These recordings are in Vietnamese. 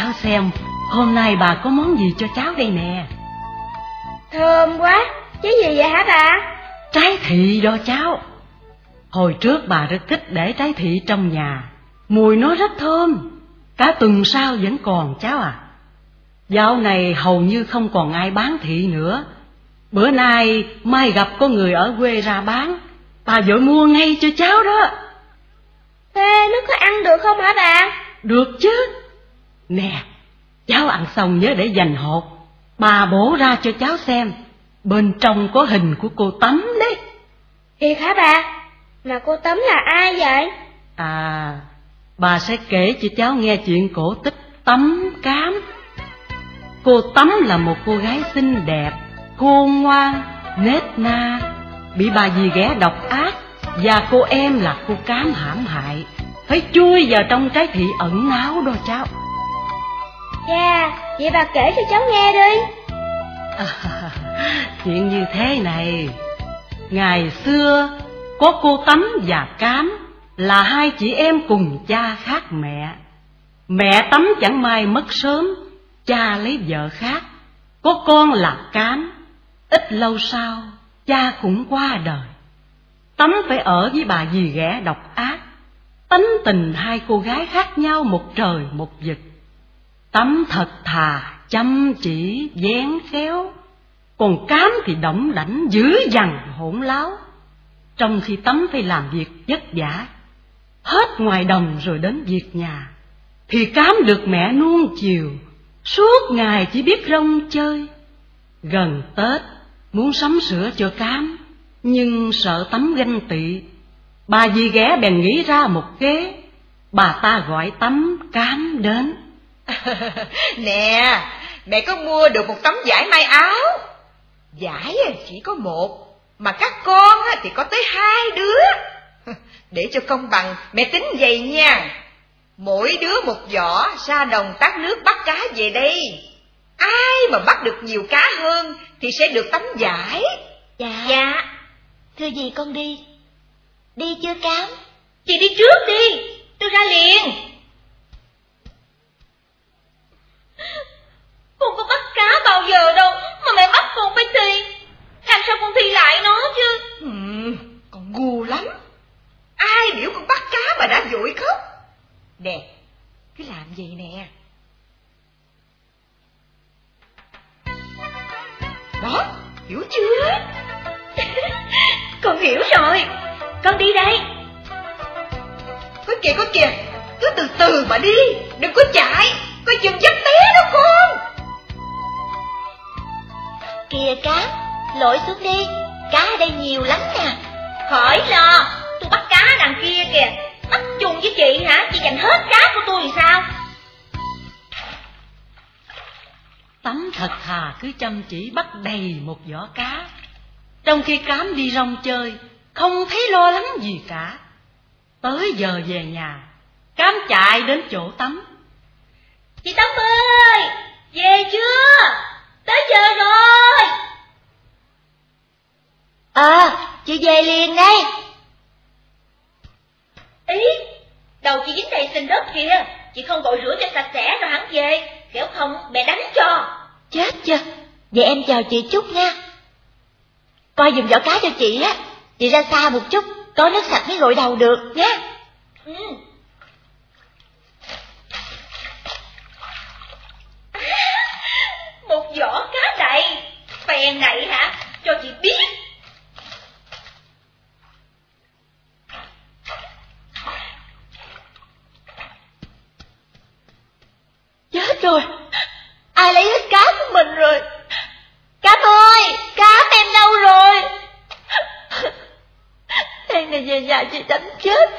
cháu xem hôm nay bà có món gì cho cháu đây nè. Thơm quá, chứ gì vậy hả bà? Trái thị đó cháu. Hồi trước bà rất thích để trái thị trong nhà, mùi nó rất thơm, cả tuần sau vẫn còn cháu à. Dạo này hầu như không còn ai bán thị nữa. Bữa nay mai gặp có người ở quê ra bán, bà vội mua ngay cho cháu đó. Thế nó có ăn được không hả bà? Được chứ. Nè, cháu ăn xong nhớ để dành hột, bà bổ ra cho cháu xem. Bên trong có hình của cô Tấm đấy. Thiệt hả bà? Mà cô Tấm là ai vậy? À, bà sẽ kể cho cháu nghe chuyện cổ tích Tấm Cám. Cô Tấm là một cô gái xinh đẹp, khôn ngoan, nết na, bị bà dì ghẻ độc ác, và cô em là cô Cám hãm hại, phải chui vào trong trái thị ẩn náu đó cháu. Dạ, vậy bà kể cho cháu nghe đi. Chuyện như thế này. Ngày xưa có cô Tấm và Cám là hai chị em cùng cha khác mẹ. Mẹ Tấm chẳng may mất sớm, cha lấy vợ khác, có con là Cám. Ít lâu sau cha cũng qua đời. Tấm phải ở với bà dì ghẻ độc ác. Tánh tình hai cô gái khác nhau một trời một vực. Tấm thật thà, chăm chỉ, vén khéo, còn Cám thì đỏng đảnh, dữ dằn, hỗn láo. Trong khi Tấm phải làm việc vất vả, hết ngoài đồng rồi đến việc nhà, thì Cám được mẹ nuông chiều, suốt ngày chỉ biết rong chơi. Gần Tết muốn sắm sửa cho Cám, nhưng sợ Tấm ganh tị, bà dì ghẻ bèn nghĩ ra một kế. Bà ta gọi Tấm Cám đến. Nè, mẹ có mua được một tấm vải may áo. Vải chỉ có một, mà các con thì có tới 2 đứa. Để cho công bằng, mẹ tính vậy nha. Mỗi đứa một giỏ ra đồng tát nước bắt cá về đây. Ai mà bắt được nhiều cá hơn thì sẽ được tấm vải. Dạ. Thưa dì con đi. Đi chưa Cám? Chị đi trước đi, tôi ra liền. Con có bắt cá bao giờ đâu mà mẹ bắt con phải thi. Làm sao con thi lại nó chứ? Con ngu lắm. Ai biểu con bắt cá mà đã vội khóc. Nè, cứ làm vậy nè. Đó, hiểu chưa? Con hiểu rồi. Con đi đây. Có kìa, cứ từ từ mà đi, đừng có chạy, coi chừng dắt té đó con. Kìa Cám, lội xuống đi, cá ở đây nhiều lắm nè. Khỏi lo, tôi bắt cá đằng kia kìa. Bắt chung với chị hả? Chị giành hết cá của tôi thì sao? Tấm thật thà cứ chăm chỉ bắt đầy một giỏ cá, trong khi Cám đi rong chơi, không thấy lo lắng gì cả. Tới giờ về nhà, Cám chạy đến chỗ Tấm. Chị Tấm ơi, về chưa? Tới giờ rồi. Chị về liền đây. Ý, đầu chị dính đầy sình đất kìa. Chị không vội rửa cho sạch sẽ rồi hẳn về, kẻo không mẹ đánh cho. Chết chưa? Vậy em chờ chị chút nha. Coi giùm giỏ cá cho chị á. Chị ra xa một chút, có nước sạch mới gội đầu được nha. Một giỏ cá đầy. Phèn này hả? Cho chị biết. Chết rồi, ai lấy hết cá của mình rồi? Cám ơi, Cám em đâu rồi? Em này về nhà chị đánh chết.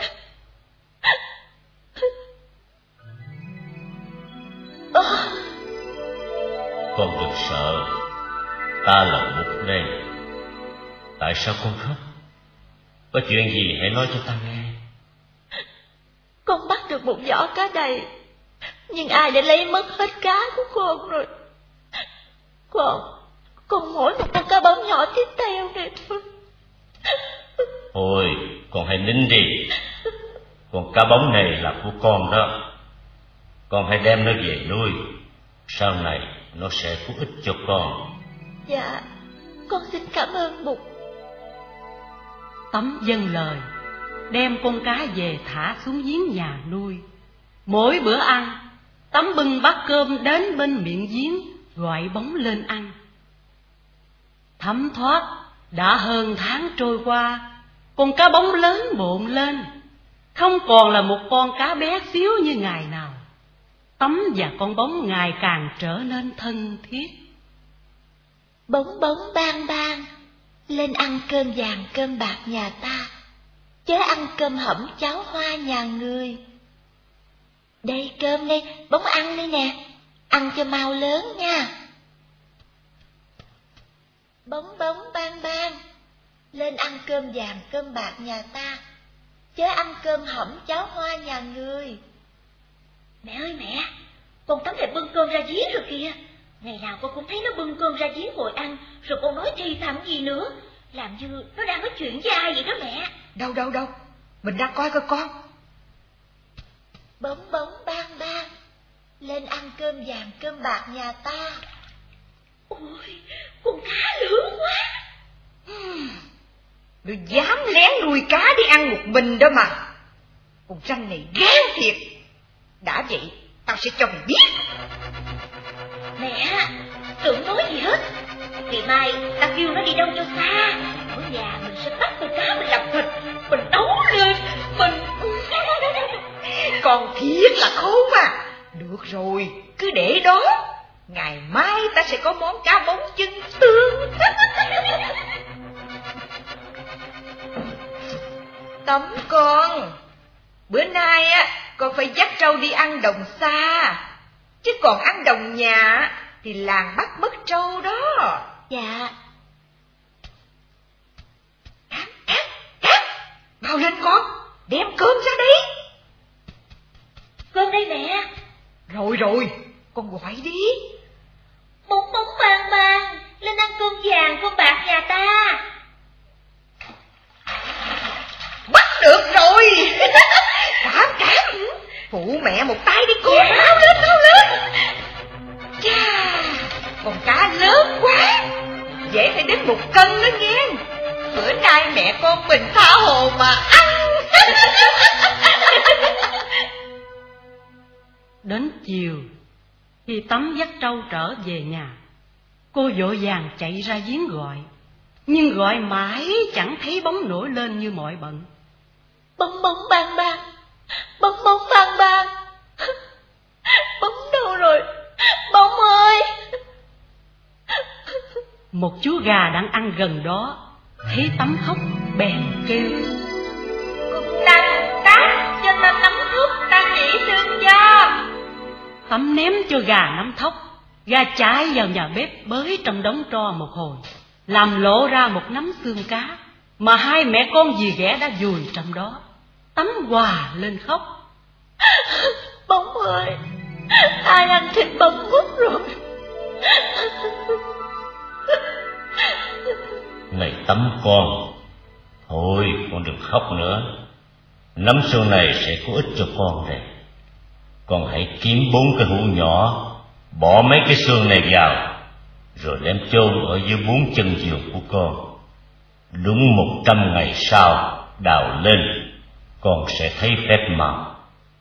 Con đừng sợ, ta là Bụt đây. Tại sao con khóc? Có chuyện gì hãy nói cho ta nghe. Con bắt được một giỏ cá đầy, nhưng ai đã lấy mất hết cá của con rồi. Con mỗi một con cá bóng nhỏ tiếp theo này thôi. Thôi, con hãy nín đi. Con cá bóng này là của con đó. Con hãy đem nó về nuôi, sau này nó sẽ có ích cho con. Dạ, con xin cảm ơn Mục. Tấm vâng lời, đem con cá về thả xuống giếng nhà nuôi. Mỗi bữa ăn, Tấm bưng bát cơm đến bên miệng giếng, gọi bóng lên ăn. Thấm thoát, đã hơn tháng trôi qua, con cá bóng lớn bộn lên, không còn là một con cá bé xíu như ngày nào. Tấm và con bóng ngày càng trở nên thân thiết. Bóng bóng bang bang, lên ăn cơm vàng cơm bạc nhà ta, chớ ăn cơm hẩm cháo hoa nhà người. Đây cơm đây, bóng ăn đây nè, ăn cho mau lớn nha. Bóng bóng bang bang, lên ăn cơm vàng cơm bạc nhà ta, chớ ăn cơm hẩm cháo hoa nhà người. Mẹ ơi mẹ, con Tấm lại bưng cơm ra giếng rồi kìa. Ngày nào con cũng thấy nó bưng cơm ra giếng ngồi ăn, rồi con nói thì thầm gì nữa, làm như nó đang nói chuyện với ai vậy đó mẹ. Đâu, mình ra coi coi con. Bóng bóng bang bang, lên ăn cơm vàng cơm bạc nhà ta. Ôi, con cá lớn quá. Nó dám lén nuôi cá đi ăn một mình đó mà. Con ranh này gan thiệt. Đã vậy, tao sẽ cho mày biết. Mẹ, đừng nói gì hết. Ngày mai ta kêu nó đi đâu cho xa. Ở nhà mình sẽ bắt con cá mình làm thịt, mình nấu lên, mình... Con thiệt là khôn à. Được rồi, cứ để đó. Ngày mai ta sẽ có món cá bóng chân tương. Tấm con, bữa nay á con phải dắt trâu đi ăn đồng xa, chứ còn ăn đồng nhà thì làng bắt mất trâu đó. Dạ. Cám, mau lên con, đem cơm ra đây. Cơm đây mẹ. Rồi, con gọi đi. Bóng bóng bang bang, lên ăn cơm vàng cơm bạc nhà ta. Bắt được rồi. Cám, phụ mẹ một tay đi con. Mau lên. Chà, con cá lớn quá, dễ phải đến 1 cân đó nghe. Bữa nay mẹ con mình tha hồ mà ăn. Đến chiều, khi Tấm dắt trâu trở về nhà, cô vội vàng chạy ra giếng gọi, nhưng gọi mãi chẳng thấy bóng nổi lên như mọi bận. Bóng bóng bang bang, bóng bóng bang bang, bóng đâu rồi, bóng ơi. Một chú gà đang ăn gần đó thấy Tấm khóc bèn kêu: Ta cắt cho ta nắm thuốc, ta chỉ xương cho. Tấm ném cho gà nắm thóc, gà chạy vào nhà bếp bới trong đống tro một hồi, làm lộ ra một nắm xương cá mà hai mẹ con dì ghẻ đã vùi trong đó. Tấm hòa lên khóc: Bóng ơi, ai ăn thịt bóng mất rồi. Này Tấm con, thôi con đừng khóc nữa. Nắm xương này sẽ có ích cho con đây. Con hãy kiếm 4 cái hũ nhỏ, bỏ mấy cái xương này vào, rồi đem chôn ở dưới 4 chân giường của con. Đúng 100 ngày sau đào lên, con sẽ thấy phép màu.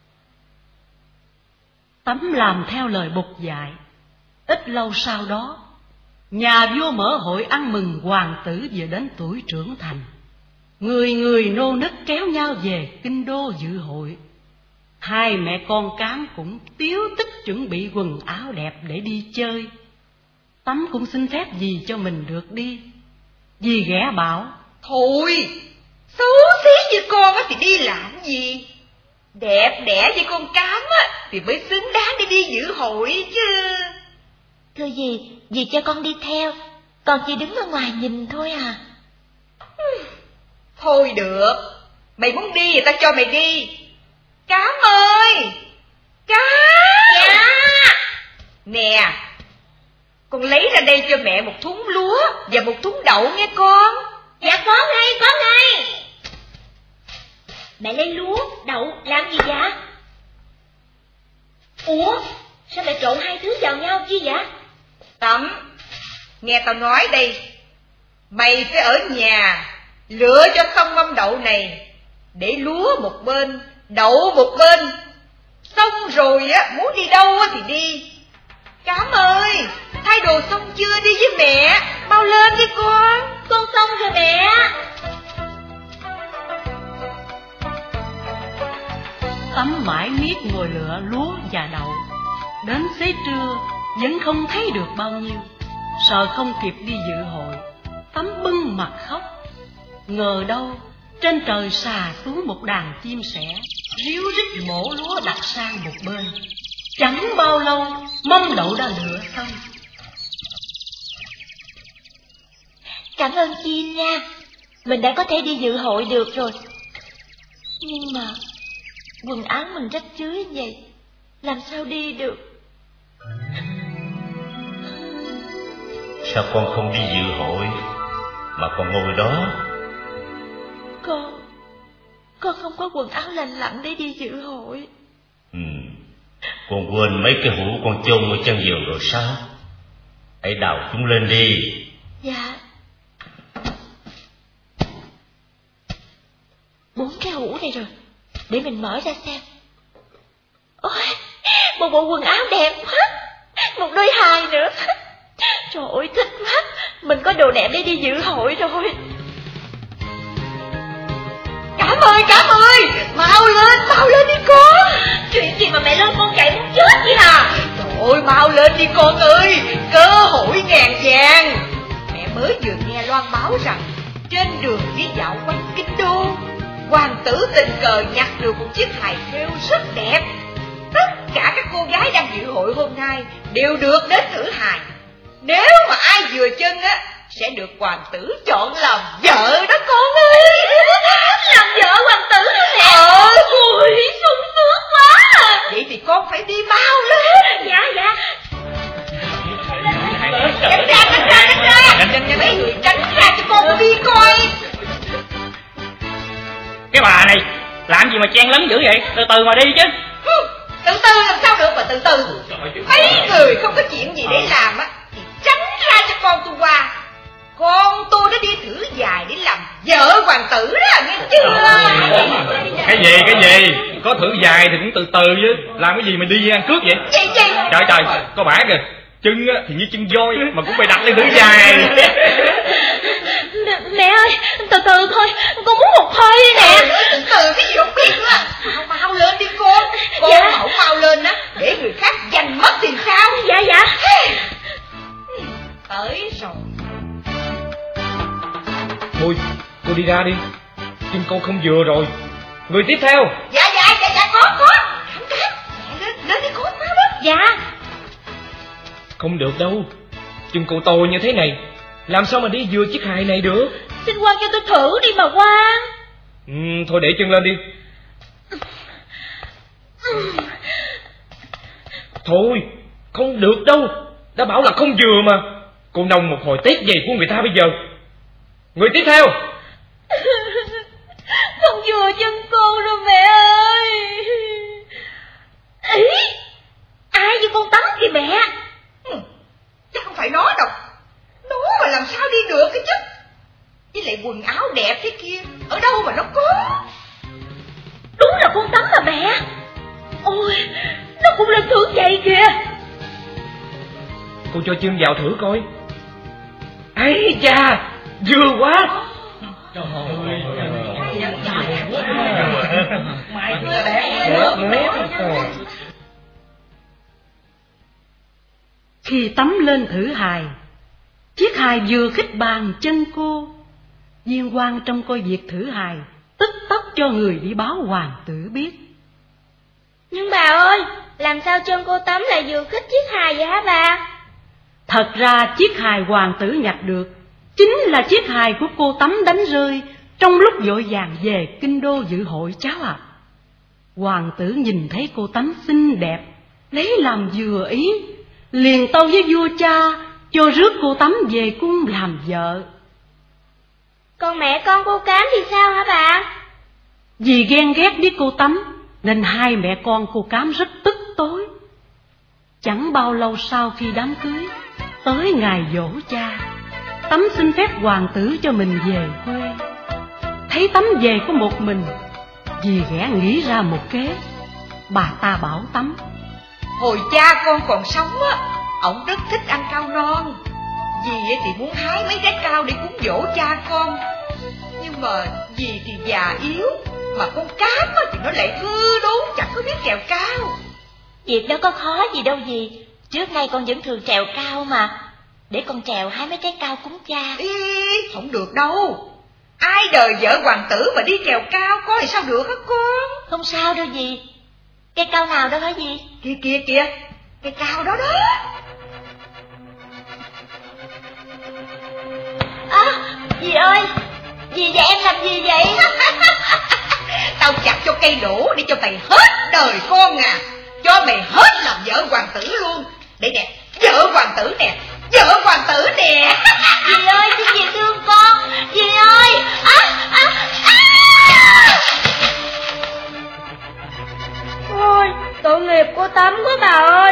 Tấm làm theo lời Bụt dạy. Ít lâu sau đó, nhà vua mở hội ăn mừng hoàng tử vừa đến tuổi trưởng thành. Người người nô nức kéo nhau về kinh đô dự hội. Hai mẹ con Cám cũng tíu tích chuẩn bị quần áo đẹp để đi chơi. Tấm cũng xin phép dì cho mình được đi. Dì ghẻ bảo: Thôi, xấu xí như con á thì đi làm gì? Đẹp đẽ như con Cám á thì mới xứng đáng để đi dự hội chứ. Thưa dì cho con đi theo, con chỉ đứng ở ngoài nhìn thôi à. Thôi được, mày muốn đi thì tao cho mày đi. Cám ơi, Cám. Dạ. Nè, con lấy ra đây cho mẹ một thúng lúa và một thúng đậu nghe con. Dạ có ngay. Mẹ lấy lúa, đậu làm gì vậy? Ủa, sao mẹ trộn hai thứ vào nhau chi vậy? Tắm, nghe tao nói đây. Mày phải ở nhà lựa cho xong mâm đậu này, để lúa một bên, đậu một bên. Xong rồi á, muốn đi đâu á thì đi. Cám ơi, thay đồ xong chưa đi với mẹ? Mau lên đi con. Con xong rồi mẹ. Tắm mãi miết ngồi lựa lúa và đậu. Đến xế trưa vẫn không thấy được bao nhiêu. Sợ không kịp đi dự hội, Tắm bưng mặt khóc. Ngờ đâu trên trời xà xuống một đàn chim sẻ, ríu rít mổ lúa đặt sang một bên. Chẳng bao lâu mâm đậu đã lựa xong. Cảm ơn chim nha, mình đã có thể đi dự hội được rồi. Nhưng mà quần áo mình rách rưới vậy, làm sao đi được? Sao con không đi dự hội mà con ngồi đó? Con không có quần áo lành lặn để đi dự hội. Con quên mấy cái hũ con chôn ở chân giường rồi sao? Hãy đào chúng lên đi. Dạ. 4 cái hũ này rồi, để mình mở ra xem. Ôi, một bộ quần áo đẹp quá, một đôi hài nữa. Trời ơi, thích quá, mình có đồ đẹp để đi dự hội rồi. Cám ơi, mau lên đi con. Chuyện gì mà mẹ lớn con chạy muốn chết vậy hả? Trời ơi, mau lên đi con ơi, cơ hội ngàn vàng. Mẹ mới vừa nghe loan báo rằng trên đường đi dạo quanh kinh đô, hoàng tử tình cờ nhặt được một chiếc hài thêu rất đẹp. Tất cả các cô gái đang dự hội hôm nay đều được đến thử hài. Nếu mà ai vừa chân á, sẽ được hoàng tử chọn làm vợ đó con ơi. Làm vợ hoàng tử đó mẹ. Ôi, sung sướng quá. Vậy thì con phải đi mau lên. Dạ. Tránh ra. Mấy người tránh ra cho con đi coi. Cái bà này làm gì mà chen lấn dữ vậy? Từ từ mà đi chứ. Từ từ làm sao được mà từ từ. Mấy người không có chuyện gì để làm á thì tránh ra cho con tôi qua. Con tôi đã đi thử dài để làm vợ hoàng tử đó, nghe chưa? Cái gì? Có thử dài thì cũng từ từ chứ. Làm cái gì mà đi ăn cướp vậy? Gì? Trời, có bả kìa. Chân thì như chân voi mà cũng phải đặt lên thử dài. Mẹ ơi, từ từ thôi, con muốn một hơi nè. Từ từ cái gì không biết nữa. Mau lên đi con. Con Dạ. không mau lên á, để người khác giành mất thì sao? Dạ. Tới rồi. Thôi, cô đi ra đi. Chân cô không vừa rồi. Người tiếp theo. Dạ, có. Lên đi con, mau đó. Dạ. Không được đâu. Chân cô tôi như thế này, làm sao mà đi vừa chiếc hài này được? Xin Quang cho tôi thử đi mà Quang. Thôi để chân lên đi. Thôi, không được đâu. Đã bảo là không vừa mà. Cô nông một hồi tét giày của người ta bây giờ. Người tiếp theo. Không vừa chân cô đâu mẹ ơi. Ý, ai với con Tắm kìa mẹ. Chắc không phải nó đâu. Nó mà làm sao đi được cái chứ. Với lại quần áo đẹp thế kia, ở đâu mà nó có. Đúng là con Tắm mà mẹ. Ôi, nó cũng lên thử vậy kìa. Cô cho chân vào thử coi. Ây cha, vừa quá. Trời ơi. Khi Tắm lên thử hài, chiếc hài vừa khích bàn chân cô. Viên quan trong coi việc thử hài tức tốc cho người đi báo hoàng tử biết. Nhưng bà ơi, làm sao chân cô Tắm lại vừa khích chiếc hài vậy hả bà? Thật ra chiếc hài hoàng tử nhặt được chính là chiếc hài của cô Tắm đánh rơi trong lúc vội vàng về kinh đô dự hội cháu ạ. Hoàng tử nhìn thấy cô Tắm xinh đẹp, lấy làm vừa ý, liền tâu với vua cha cho rước cô Tắm về cung làm vợ. Còn mẹ con cô Cám thì sao hả bà? Vì ghen ghét với cô Tắm nên hai mẹ con cô Cám rất tức tối, Chẳng bao lâu sau khi đám cưới, tới ngày giỗ cha, Tấm xin phép hoàng tử cho mình về quê. Thấy Tấm về có một mình, dì ghẻ nghĩ ra một kế. Bà ta bảo Tấm: hồi cha con còn sống á, ổng rất thích ăn cao non. Dì thì muốn hái mấy trái cao để cúng dỗ cha con. Nhưng mà dì thì già yếu, mà con Cám thì nó lại hư đốn, chẳng có biết trèo cao. Việc đó có khó gì đâu dì, trước nay con vẫn thường trèo cao mà. Để con trèo hái mấy trái cao cúng cha. Ý, không được đâu. Ai đời vợ hoàng tử mà đi trèo cao coi sao được hả con? Không sao đâu dì. Cây cao nào đâu hả dì? Kìa, cây cao đó đó. Dì ơi, dì và em làm gì vậy? Tao chặt cho cây đổ để cho mày hết đời con à. Cho mày hết làm vợ hoàng tử luôn. Đây nè, vợ hoàng tử nè. Dì ơi, xin dì thương con. Dì ơi. Ôi, tội nghiệp cô Tấm quá bà ơi.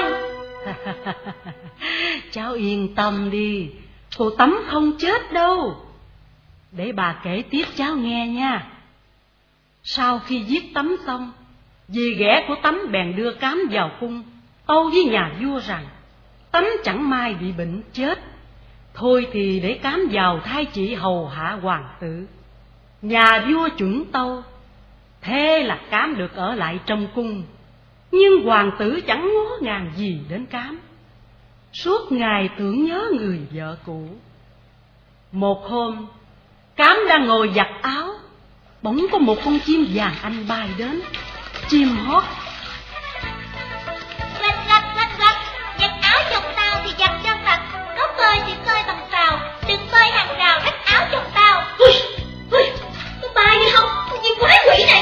Cháu yên tâm đi, cô Tấm không chết đâu. Để bà kể tiếp cháu nghe nha. Sau khi giết Tấm xong, dì ghẻ của Tấm bèn đưa Cám vào cung, tâu với nhà vua rằng Tấm chẳng may bị bệnh chết, thôi thì để Cám vào thay chị hầu hạ hoàng tử. Nhà vua chuẩn tâu, thế là Cám được ở lại trong cung. Nhưng hoàng tử chẳng ngó ngàng gì đến Cám, suốt ngày tưởng nhớ người vợ cũ. Một hôm, Cám đang ngồi giặt áo, bỗng có một con chim vàng anh bay đến. Chim hót: Lách, giặt áo chồng tao thì giặt cho sạch, có phơi thì phơi bằng xào, đừng phơi hàng rào rách áo chồng tao. Ui, có bay đi không? Con chim quái quỷ này.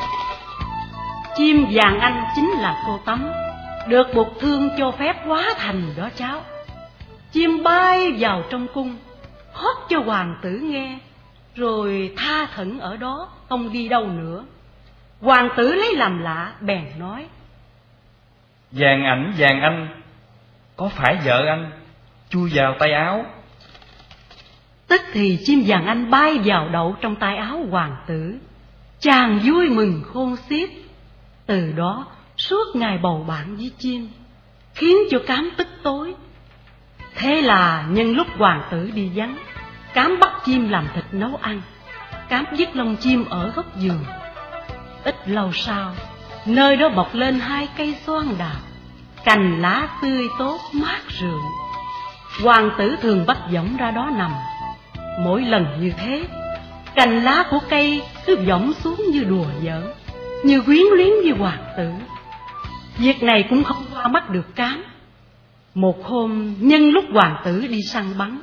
Chim vàng anh chính là cô Tấm, được bục thương cho phép hóa thành đó cháu. Chim bay vào trong cung, hót cho hoàng tử nghe, rồi tha thẩn ở đó, không đi đâu nữa. Hoàng tử lấy làm lạ, bèn nói: Vàng anh, có phải vợ anh chui vào tay áo? Tức thì chim vàng anh bay vào đậu trong tay áo hoàng tử. Chàng vui mừng khôn xiết. Từ đó suốt ngày bầu bạn với chim, khiến cho Cám tức tối. Thế là nhân lúc hoàng tử đi vắng, Cám bắt chim làm thịt nấu ăn. Cám dứt lông chim ở góc giường. Ít lâu sau, nơi đó mọc lên 2 cây xoan đào, cành lá tươi tốt mát rượi. Hoàng tử thường bắt võng ra đó nằm. Mỗi lần như thế, cành lá của cây cứ võng xuống như đùa giỡn, như quyến luyến với hoàng tử. Việc này cũng không qua mắt được Cám. Một hôm, nhân lúc hoàng tử đi săn bắn: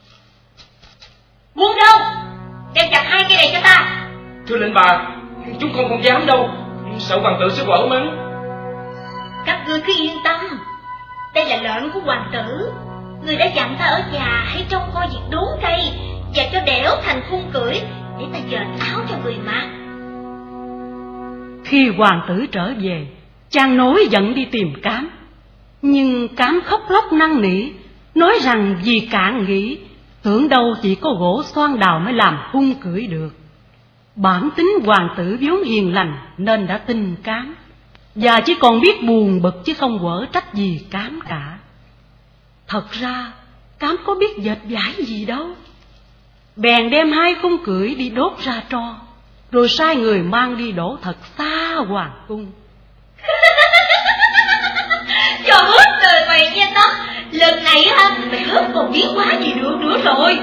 Muốn đâu? Đem chặt 2 cây này cho ta. Thưa lệnh bà, chúng con không dám đâu, sợ hoàng tử sẽ quở mắng. Các ngươi cứ yên tâm, đây là lệnh của hoàng tử. Người đã dặn ta ở nhà hãy trông coi việc đốn cây và cho đẽo thành khung cưỡi để ta dệt áo cho người mặc. Khi hoàng tử trở về, chàng nổi giận đi tìm Cám. Nhưng Cám khóc lóc năn nỉ, nói rằng vì cạn nghĩ, tưởng đâu chỉ có gỗ xoan đào mới làm khung cưỡi được. Bản tính hoàng tử vốn hiền lành nên đã tin Cám, và chỉ còn biết buồn bực chứ không quở trách gì Cám cả. Thật ra Cám có biết dệt vải gì đâu. Bèn đem 2 khung cưỡi đi đốt ra tro, rồi sai người mang đi đổ thật xa hoàng cung. Cho hết đời mày nha Tấm, lần này mày hết còn biến hóa gì được nữa rồi.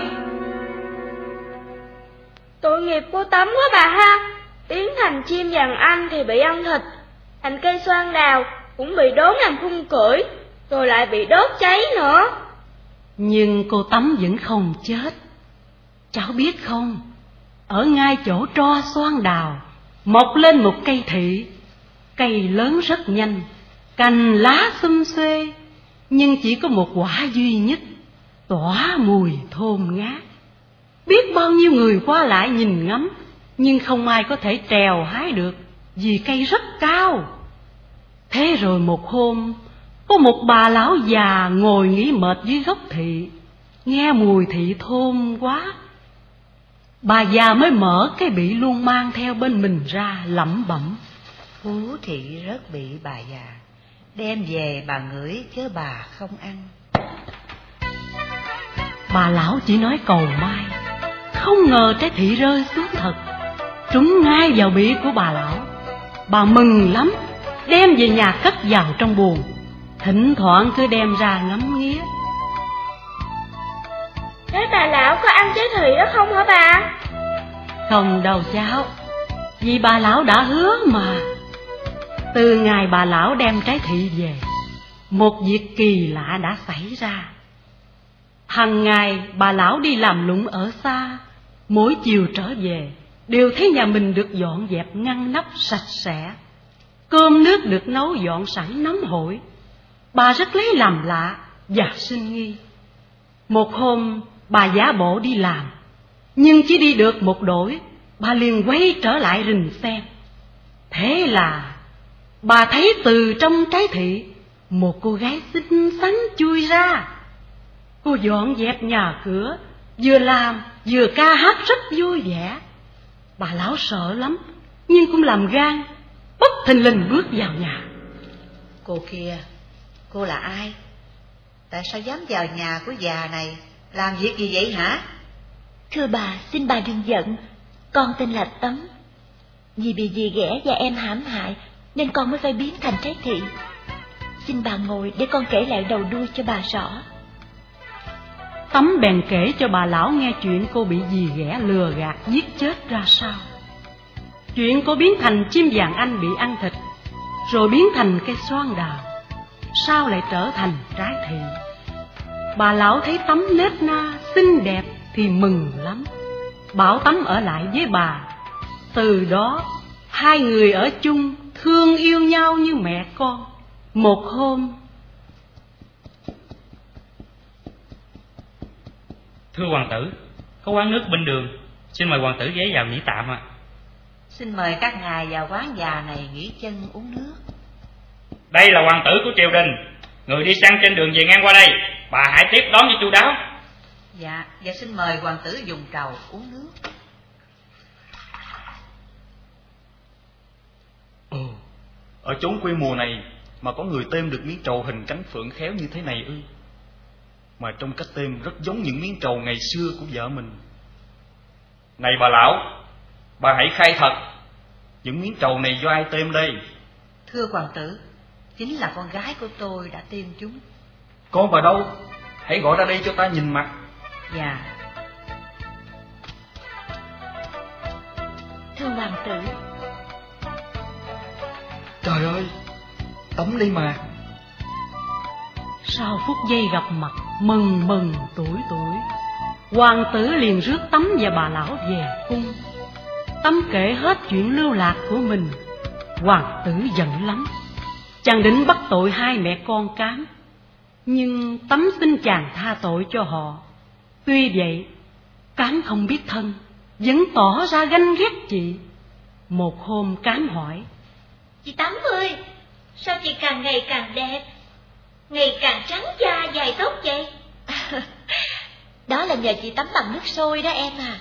Tội nghiệp cô Tấm quá bà ha. Biến thành chim vàng anh thì bị ăn thịt, thành cây xoan đào cũng bị đốn làm khung cưỡi, rồi lại bị đốt cháy nữa. Nhưng cô Tấm vẫn không chết. Cháu biết không, ở ngay chỗ tro xoan đào mọc lên một cây thị. Cây lớn rất nhanh, cành lá xum xuê, nhưng chỉ có một quả duy nhất, tỏa mùi thơm ngát. Biết bao nhiêu người qua lại nhìn ngắm, nhưng không ai có thể trèo hái được, vì cây rất cao. Thế rồi một hôm, có một bà lão già ngồi nghỉ mệt dưới gốc thị, nghe mùi thị thơm quá. Bà già mới mở cái bị luôn mang theo bên mình ra, lẩm bẩm: Phú thị rất bị bà già, đem về bà ngửi chứ bà không ăn. Bà lão chỉ nói cầu may, không ngờ trái thị rơi xuống thật, trúng ngay vào bị của bà lão. Bà mừng lắm, đem về nhà cất vào trong buồng, thỉnh thoảng cứ đem ra ngắm nghía. Thế bà lão có ăn trái thị đó không hả bà? Không đâu cháu, vì bà lão đã hứa mà. Từ ngày bà lão đem trái thị về, một việc kỳ lạ đã xảy ra. Hằng ngày bà lão đi làm lụng ở xa, mỗi chiều trở về đều thấy nhà mình được dọn dẹp ngăn nắp sạch sẽ, cơm nước được nấu dọn sẵn nóng hổi. Bà rất lấy làm lạ và sinh nghi. Một hôm bà giả bộ đi làm, nhưng chỉ đi được một đổi, bà liền quay trở lại rình xem. Thế là bà thấy từ trong trái thị một cô gái xinh xắn chui ra. Cô dọn dẹp nhà cửa, vừa làm vừa ca hát rất vui vẻ. Bà lão sợ lắm, nhưng cũng làm gan, bất thình lình bước vào nhà. Cô kia, cô là ai? Tại sao dám vào nhà của già này, làm việc gì vậy hả? Thưa bà, xin bà đừng giận, con tên là Tấm. Vì bị dì ghẻ và em hãm hại nên con mới phải biến thành trái thị. Xin bà ngồi để con kể lại đầu đuôi cho bà rõ. Tấm bèn kể cho bà lão nghe chuyện cô bị dì ghẻ lừa gạt giết chết ra sao. Chuyện cô biến thành chim vàng Anh bị ăn thịt, rồi biến thành cây xoan đào, sao lại trở thành trái thị. Bà lão thấy Tấm nết na xinh đẹp thì mừng lắm, bảo Tấm ở lại với bà. Từ đó hai người ở chung, thương yêu nhau như mẹ con. Một hôm: Thưa hoàng tử, có quán nước bên đường, xin mời hoàng tử ghé vào nghỉ tạm ạ. Xin mời các ngài vào quán già này nghỉ chân uống nước. Đây là hoàng tử của triều đình, người đi săn trên đường về ngang qua đây, bà hãy tiếp đón cho chu đáo. Dạ, xin mời hoàng tử dùng trầu uống nước. Ồ, ở chốn quê mùa này mà có người têm được miếng trầu hình cánh phượng khéo như thế này ư? Mà trong cách têm rất giống những miếng trầu ngày xưa của vợ mình. Này bà lão, bà hãy khai thật, những miếng trầu này do ai têm đây? Thưa hoàng tử, chính là con gái của tôi đã têm chúng. Con bà đâu? Hãy gọi ra đây cho ta nhìn mặt. Dạ. Thưa hoàng tử. Trời ơi, Tấm đây mà. Sau phút giây gặp mặt mừng mừng tuổi tuổi, hoàng tử liền rước Tấm và bà lão về cung. Tấm kể hết chuyện lưu lạc của mình. Hoàng tử giận lắm, chàng định bắt tội hai mẹ con Cám, nhưng Tấm xin chàng tha tội cho họ. Tuy vậy Cám không biết thân, vẫn tỏ ra ganh ghét chị. Một hôm Cám hỏi: Chị Tấm ơi, sao chị càng ngày càng đẹp, ngày càng trắng da dài tóc vậy? Đó là nhờ chị tắm bằng nước sôi đó em à.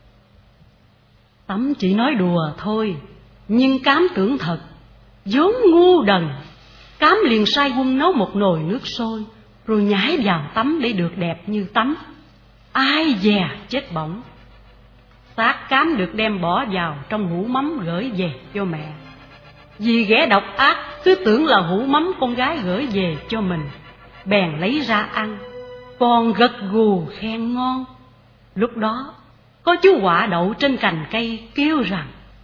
Tấm chỉ nói đùa thôi, nhưng Cám tưởng thật. Vốn ngu đần, Cám liền sai quân nấu một nồi nước sôi, rồi nhảy vào tắm để được đẹp như Tấm. Ai dè chết bỏng. Xác Cám được đem bỏ vào trong hũ mắm gửi về cho mẹ. Vì ghẻ độc ác cứ tưởng là hũ mắm con gái gửi về cho mình, bèn lấy ra ăn, còn gật gù khen ngon. Lúc đó có chú quạ đậu trên cành cây kêu rằng: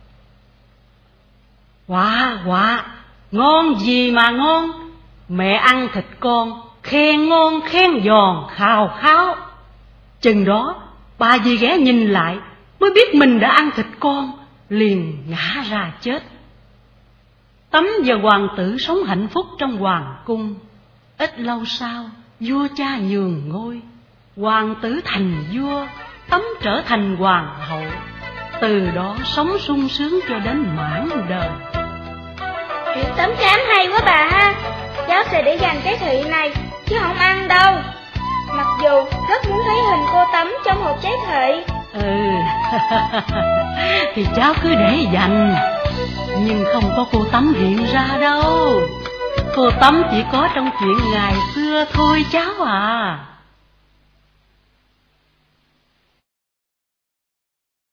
Quạ, quạ, ngon gì mà ngon, mẹ ăn thịt con, khen ngon khen giòn khào kháo. Chừng đó bà dì ghẻ nhìn lại mới biết mình đã ăn thịt con, liền ngã ra chết. Tấm và hoàng tử sống hạnh phúc trong hoàng cung. Ít lâu sau, vua cha nhường ngôi, hoàng tử thành vua, Tấm trở thành hoàng hậu. Từ đó sống sung sướng cho đến mãn đời. Chuyện Tấm Cám hay quá bà ha. cháu sẽ để dành cái thị này, chứ không ăn đâu. Mặc dù rất muốn thấy hình cô Tấm trong hộp trái thị. Thì cháu cứ để dành, nhưng không có cô Tấm hiện ra đâu. Cô Tấm chỉ có trong chuyện ngày xưa thôi cháu à.